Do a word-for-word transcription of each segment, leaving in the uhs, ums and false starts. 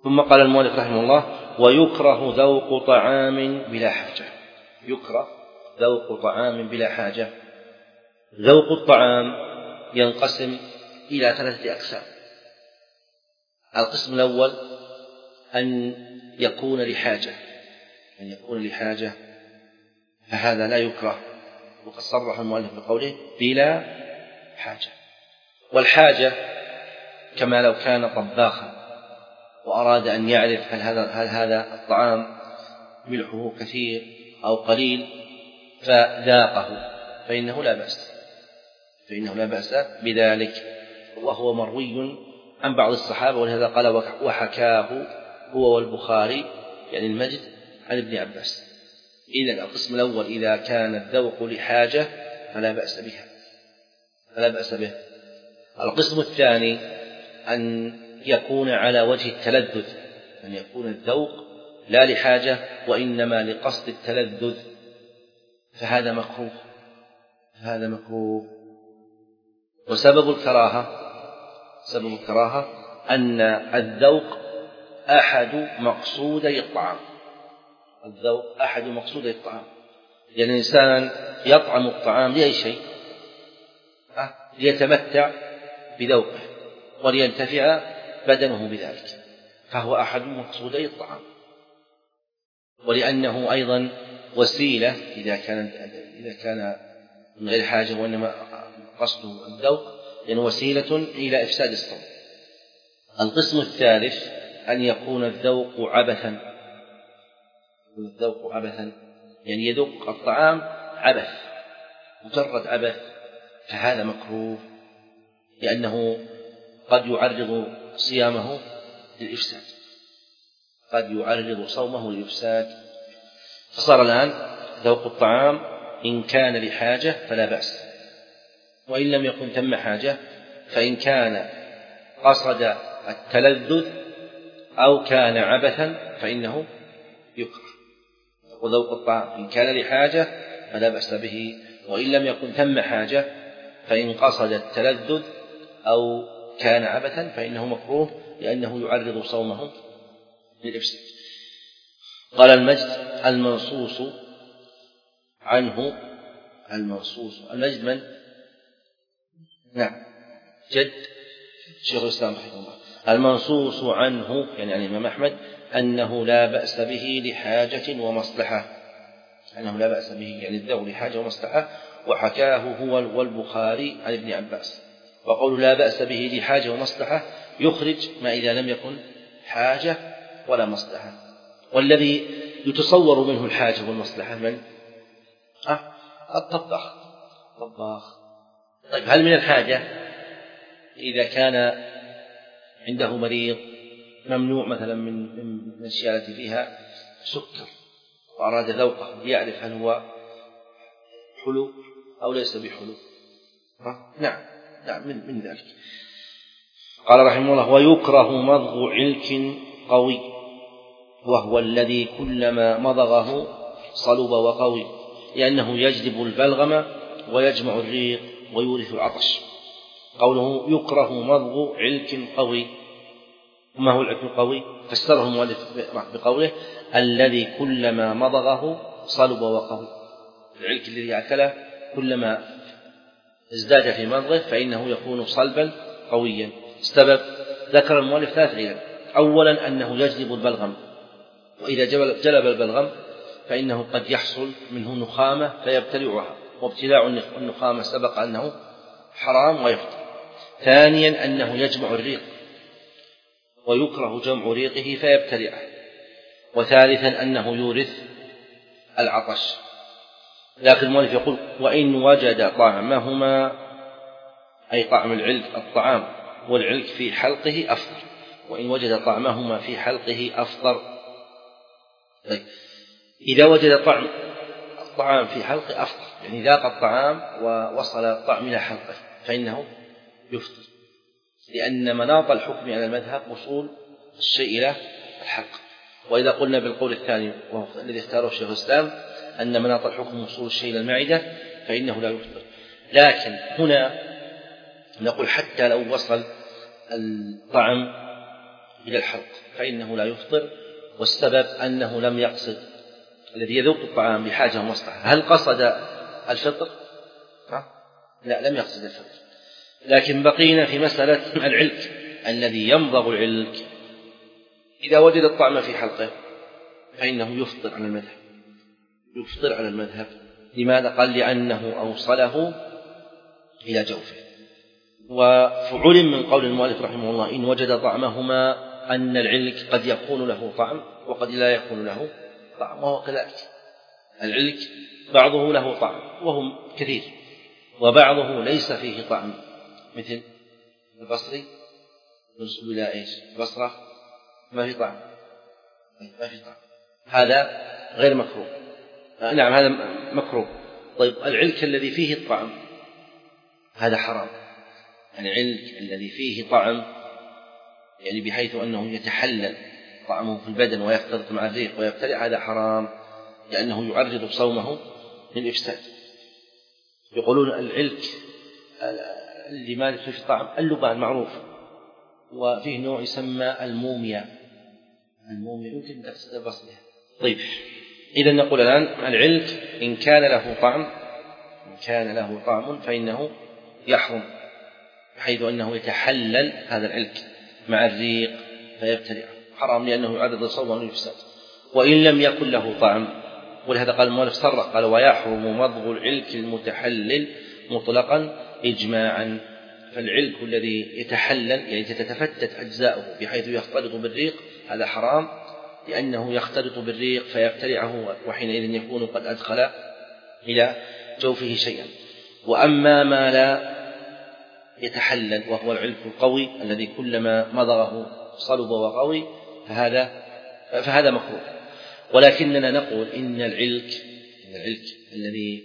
ثم قال المؤلف رحمه الله: ويكره ذوق طعام بلا حاجة. يكره ذوق طعام بلا حاجة. ذوق الطعام ينقسم إلى ثلاثة أقسام. القسم الأول أن يكون لحاجة، أن يكون لحاجة فهذا لا يكره، وقد صرح المؤلف بقوله بلا حاجة. والحاجة كما لو كان طباخا وأراد أن يعرف هل هذا, هل هذا الطعام ملحه كثير أو قليل فذاقه فإنه لا بأس فإنه لا بأس بذلك، وهو مروي عن بعض الصحابة، ولهذا قال: وحكاه هو والبخاري، يعني المجد، عن ابن عباس. إذن القسم الأول إذا كان الذوق لحاجة فلا بأس بها فلا بأس به. القسم الثاني أن يكون على وجه التلذذ، أن يكون الذوق لا لحاجة وإنما لقصد التلذذ، فهذا مكروه هذا مكروه وسبب الكراهة سبب الكراهة أن الذوق أحد مقصودي الطعام الذوق أحد مقصودي الطعام يعني الإنسان يطعم الطعام لأي شيء، ليتمتع بذوقه ولينتفع بدنه بذلك، فهو أحد مقصودي الطعام. ولأنه أيضا وسيلة إذا كان إذا كان من غير حاجة وإنما قصده الذوق، يعني وسيلة إلى إفساد الصوم. القسم الثالث أن يكون الذوق عبثا الذوق عبثا يعني يذوق الطعام عبث، مجرد عبث، فهذا مكروه، لأنه قد يعرض صيامه للإفساد قد يعرض صومه للإفساد. فصار الآن ذوق الطعام إن كان لحاجة فلا بأس، وإن لم يكن ثم حاجة فإن كان قصد التلذذ أو كان عبثا فإنه يكره. وذوق الطعام إن كان لحاجة فلا بأس به، وإن لم يكن ثم حاجة فإن قصد التلذذ أو كان عبثا فإنه مكروه، لأنه يعرض صومه للإفساد. قال المجد: المنصوص عنه المنصوص المجد من؟ نعم، جد شيخ الإسلام رحمه الله. المنصوص عنه يعني عن الإمام أحمد أنه لا بأس به لحاجة ومصلحة أنه لا بأس به يعني الذوق لحاجة ومصلحة، وحكاه هو والبخاري عن ابن عباس. وقول لا بأس به لحاجة ومصلحة يخرج ما إذا لم يكن حاجة ولا مصلحة. والذي يتصور منه الحاجة والمصلحة من؟ أه؟ الطباخ الطباخ طيب، هل من الحاجة إذا كان عنده مريض ممنوع مثلا من الأشياء التي فيها سكر وأراد ذوقه ليعرف هل هو حلو أو ليس بحلو؟ نعم نعم من, من ذلك. قال رحمه الله: ويكره مضغ علك قوي، وهو الذي كلما مضغه صلب وقوي، لأنه يجلب البلغم ويجمع الريق ويورث العطش. قوله يكره مضغ علك قوي، ما هو العلك القوي؟ فسره المؤلف بقوله الذي كلما مضغه صلب وقوي. العلك الذي يأكله كلما ازداد في مضغه فإنه يكون صلبا قويا. السبب ذكر المؤلف ثلاث علل: أولا أنه يجلب البلغم، وإذا جلب البلغم فإنه قد يحصل منه نخامة فيبتلعها، وابتلاع النخامة سبق أنه حرام ويفطر. ثانيا أنه يجمع الريق ويكره جمع ريقه فيبتلعه. وثالثا أنه يورث العطش. لكن المؤلف يقول: وإن وجد طعمهما، أي طعم العلك الطعام والعلك في حلقه أفطر. وإن وجد طعمهما في حلقه أفطر. طيب، إذا وجد طعم الطعام في حلقه أفطر، يعني ذاق الطعام ووصل الطعم إلى حلقه فإنه يفطر، لأن مناط الحكم على المذهب وصول الشيء إلى الحلق. وإذا قلنا بالقول الثاني وهو الذي اختاره شيخ الإسلام أن مناط الحكم وصول الشيء إلى المعدة فإنه لا يفطر. لكن هنا نقول حتى لو وصل الطعم إلى الحلق فإنه لا يفطر، والسبب أنه لم يقصد الذي يذوق الطعام بحاجة ومصلحة. هل قصد الفطر؟ لا، لم يقصد الفطر. لكن بقينا في مسألة العلك الذي يمضغ العلك إذا وجد الطعم في حلقه فإنه يفطر على المذهب، يفطر على المذهب. لماذا؟ قال لأنه أوصله إلى جوفه. وفعلم من قول المؤلف رحمه الله إن وجد طعمهما أن العلك قد يكون له طعم وقد لا يكون له طعم، وهو كذلك. العلك بعضه له طعم وهو كثير، وبعضه ليس فيه طعم، مثل البصري نسب إلى إيش؟ البصرة ما في طعم، ما في طعم، هذا غير مكروه. آه نعم هذا مكروه. طيب العلك الذي فيه الطعم هذا حرام. العلك الذي فيه طعم يعني بحيث أنه يتحلل طعمه في البدن ويختلط مع الريق ويبتلع، هذا حرام لأنه يعرض صومه للإفساد. يقولون العلك اللي ما فيه طعم اللبان معروف، وفيه نوع يسمى الموميا، الموميا يمكن تقصد البصرة. طيب إذا نقول الآن العلك إن كان له طعم إن كان له طعم فإنه يحرم، بحيث أنه يتحلل هذا العلك مع الريق فيبتلع، حرام لأنه يعرض صومه للإفساد. وإن لم يكن له طعم، ولهذا قال المؤلف صرح قال ويحرم مضغ العلك المتحلل مطلقا إجماعا. فالعلك الذي يتحلل يعني تتفتت أجزاؤه بحيث يختلط بالريق هذا حرام، لأنه يختلط بالريق فيبتلعه، وحينئذ يكون قد أدخل إلى جوفه شيئا. وأما ما لا يتحلل وهو العلك القوي الذي كلما مضغه صلب وقوي فهذا فهذا مكروه. ولكننا نقول إن العلك إن العلك الذي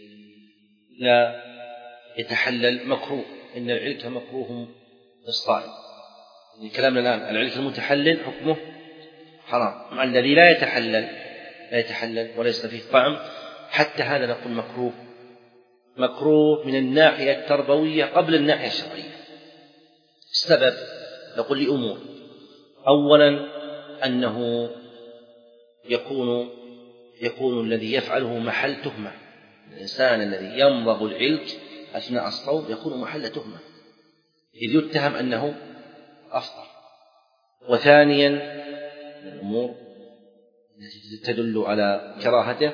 لا يتحلل مكروه، إن العلك مكروه للصائم. كلامنا الآن العلك المتحلل حكمه حرام، مع الذي لا يتحلل لا يتحلل وليس فيه طعم، حتى هذا نقول مكروه مكروه من الناحية التربوية قبل الناحية الشرعية. السبب نقول لأمور: أولا أنه يكون يكون الذي يفعله محل تهمة. الإنسان الذي يمضغ العلك أثناء الصوم يكون محل تهمة، إذ يتهم أنه أفطر. وثانيا من الأمور التي تدل على كراهته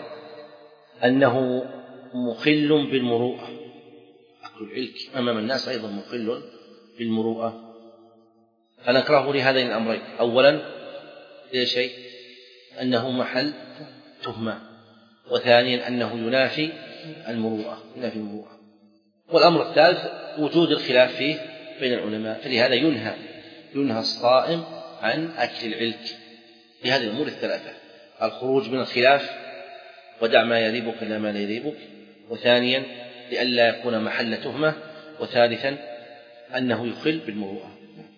أنه مخل بالمروءة. أكل العلك أمام الناس أيضا مخل بالمروءة، فنكره لهذين الأمرين: أولا شيء أنه محل تهمة، وثانيا أنه ينافي المروءة ينافي المروءة. والأمر الثالث وجود الخلاف فيه بين العلماء، فلهذا ينهى ينهى الصائم عن أكل العلك لهذه الأمور الثلاثة: الخروج من الخلاف ودع ما يريبك إلى ما لا يريبك، وثانيا لئلا يكون محل تهمة، وثالثا أنه يخل بالمروءة.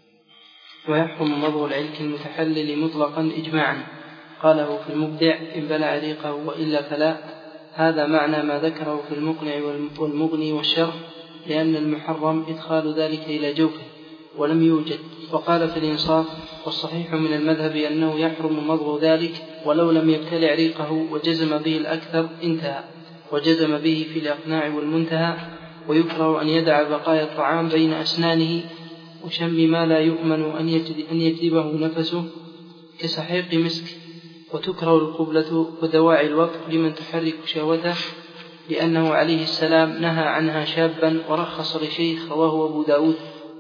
ويحرم مضغ العلك المتحلل مطلقا إجماعا. قاله في المبدع: إن بلع ريقه وإلا فلا. هذا معنى ما ذكره في المقنع والمغني والشرح، لأن المحرم إدخال ذلك إلى جوفه ولم يوجد. وقال في الإنصاف: والصحيح من المذهب أنه يحرم مضغ ذلك ولو لم يبتلع ريقه، وجزم به الأكثر. انتهى. وجزم به في الإقناع والمنتهى. ويكره أن يدع بقايا الطعام بين أسنانه وشم ما لا يؤمن أن يجذبه نفسه كسحيق مسك. وتكره القبلة ودواعي الوقت لمن تحرك شهوته، لأنه عليه السلام نهى عنها شابا ورخص لشيخ، رواه أبو داود.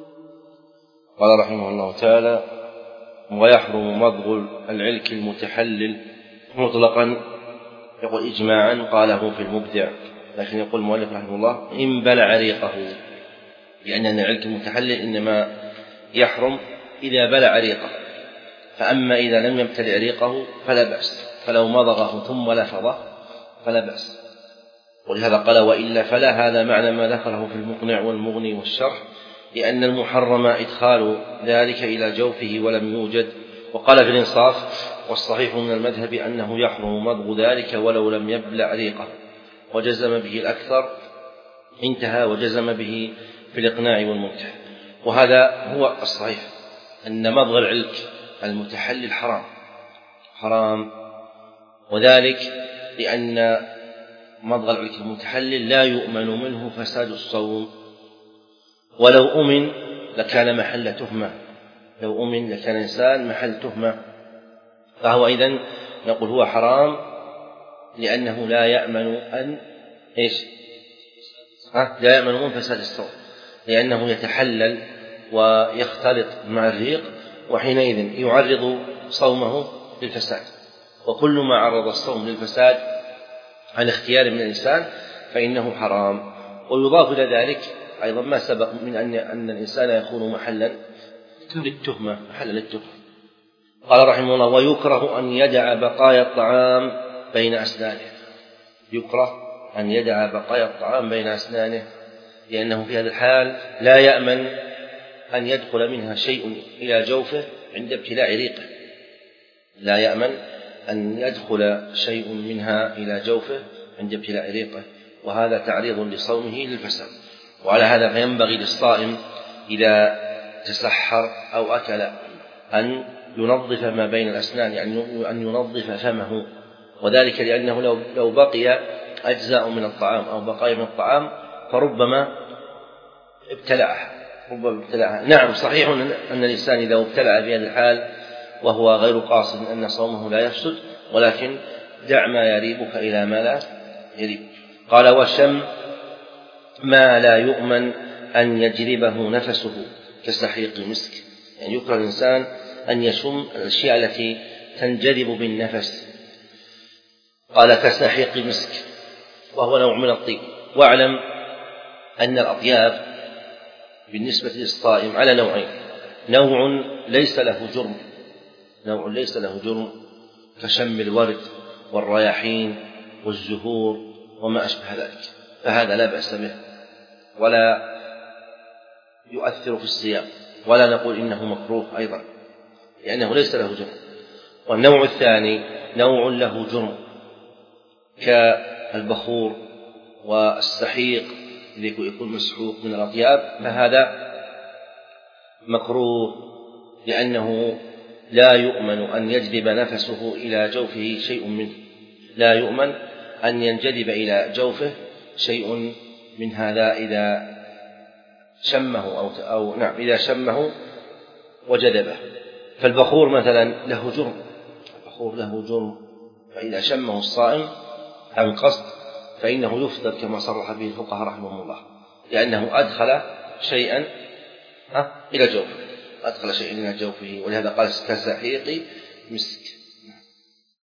قال رحمه الله تعالى: ويحرم مضغ العلك المتحلل مطلقا، يقول إجماعا، قاله في المبدع. لكن يقول المؤلف رحمه الله: إن بلع ريقه، لأن العلك المتحلل إنما يحرم إذا بلع ريقه، فأما إذا لم يبتلع ريقه فلا بأس، فلو مضغه ثم لفظه فلا بأس. ولهذا قال: وإلا فلا. هذا معنى ما ذكره في المقنع والمغني والشرح، لأن المحرم إدخال ذلك إلى جوفه ولم يوجد. وقال في الإنصاف: والصحيح من المذهب أنه يحرم مضغ ذلك ولو لم يبلع ريقه، وجزم به الأكثر. انتهى. وجزم به في الإقناع والمنتهى. وهذا هو الصحيح، أن مضغ العلك المتحلل حرام حرام وذلك لأن مضغ العلك المتحلل لا يؤمن منه فساد الصوم، ولو أمن لكان محل تهمة، لو أمن لكان الإنسان محل تهمة، فهو إذن نقول هو حرام لأنه لا يأمن أن إيش؟ ها؟ لا يأمن من فساد الصوم، لأنه يتحلل ويختلط مع الريق، وحينئذ يعرض صومه للفساد. وكل ما عرض الصوم للفساد عن اختيار من الإنسان فإنه حرام. ويضاف إلى ذلك أيضا ما سبق من أن أن الإنسان يكون محلا للتهمة، محلا للتهمة. قال رحمه الله: ويكره أن يدع بقايا الطعام بين أسنانه. يكره أن يدع بقايا الطعام بين أسنانه، لأنه في هذا الحال لا يأمن أن يدخل منها شيء إلى جوفه عند ابتلاع ريقه، لا يأمن أن يدخل شيء منها إلى جوفه عند ابتلاع ريقه، وهذا تعريض لصومه للفساد. وعلى هذا فينبغي للصائم إذا تسحر أو أكل أن ينظف ما بين الأسنان، يعني أن ينظف فمه، وذلك لأنه لو لو بقي أجزاء من الطعام أو بقايا من الطعام فربما ابتلعها ربما ابتلعها نعم صحيح أن الإنسان إذا ابتلع في هذه الحال وهو غير قاصد أن صومه لا يفسد، ولكن دع ما يريبك إلى ما لا يريبك. قال: وشم ما لا يؤمن أن يجلبه نفسه كسحيق المسك، يعني يكره الإنسان أن يشم الأشياء التي تنجذب بالنفس. قال: كسحيق المسك، وهو نوع من الطيب. واعلم أن الأطياب بالنسبة للصائم على نوعين: نوع ليس له جرم نوع ليس له جرم كشم الورد والرياحين والزهور وما أشبه ذلك، فهذا لا بأس به ولا يؤثر في الصيام، ولا نقول إنه مكروه أيضا لأنه ليس له جرم. والنوع الثاني نوع له جرم كالبخور والسحيق الذي يكون مسحوق من الأطياب، فهذا مكروه لأنه لا يؤمن أن يجذب نفسه إلى جوفه شيء منه، لا يؤمن أن ينجذب إلى جوفه شيء من هذا إذا شمه أو, أو نعم إذا شمه وجذبه. فالبخور مثلا له جرم البخور له جرم فإذا شمه الصائم عن قصد فإنه يفطر كما صرح به الفقهاء رحمهم الله، لأنه أدخل شيئا إلى جوفه أدخل شيئا إلى جوفه ولهذا قال كسحيق مسك.